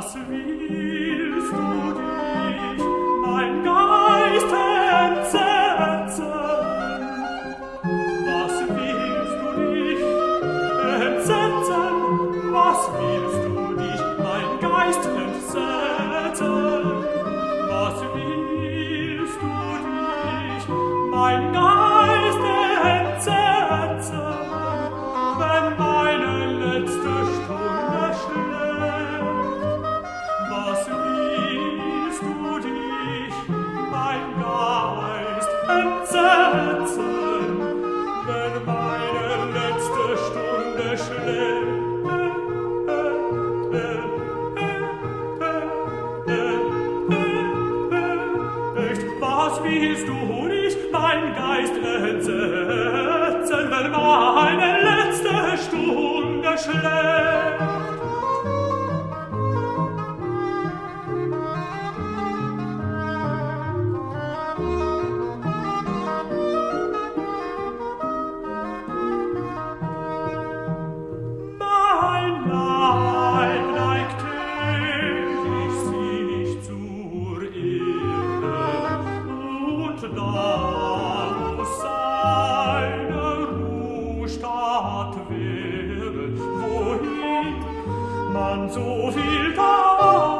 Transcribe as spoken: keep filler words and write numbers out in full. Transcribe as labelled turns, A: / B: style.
A: Was willst du dich, mein Geist, entsetzen? Was willst du dich, entsetzen? Was willst du dich, mein Geist, entsetzen? Was willst du dich, mein Geist, entsetzen? Wenn meine letzte Stunde schlägt, was willst du dich, mein Geist, entsetzen? Wenn meine letzte Stunde schlägt, was willst du dich, mein Geist, entsetzen, wenn meine letzte Stunde schlägt? Mein Leib neigt täglich sich zur Erde, und da muss seine Ruhestatt werden, wohin man so viel da